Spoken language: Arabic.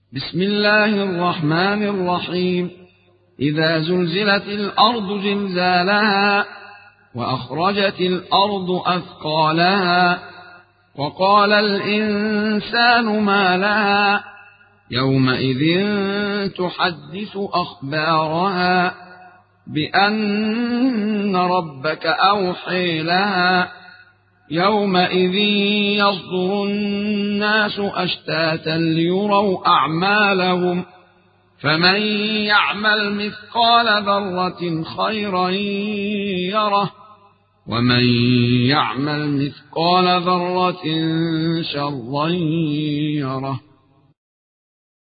بسم الله الرحمن الرحيم. إذا زلزلت الأرض زلزالها وأخرجت الأرض أثقالها وقال الإنسان ما لها يومئذ تحدث أخبارها بأن ربك أوحي لها يومئذ يصدر الناس أشتاتا ليروا أعمالهم فمن يعمل مثقال ذرة خيرا يره ومن يعمل مثقال ذرة شرا يره.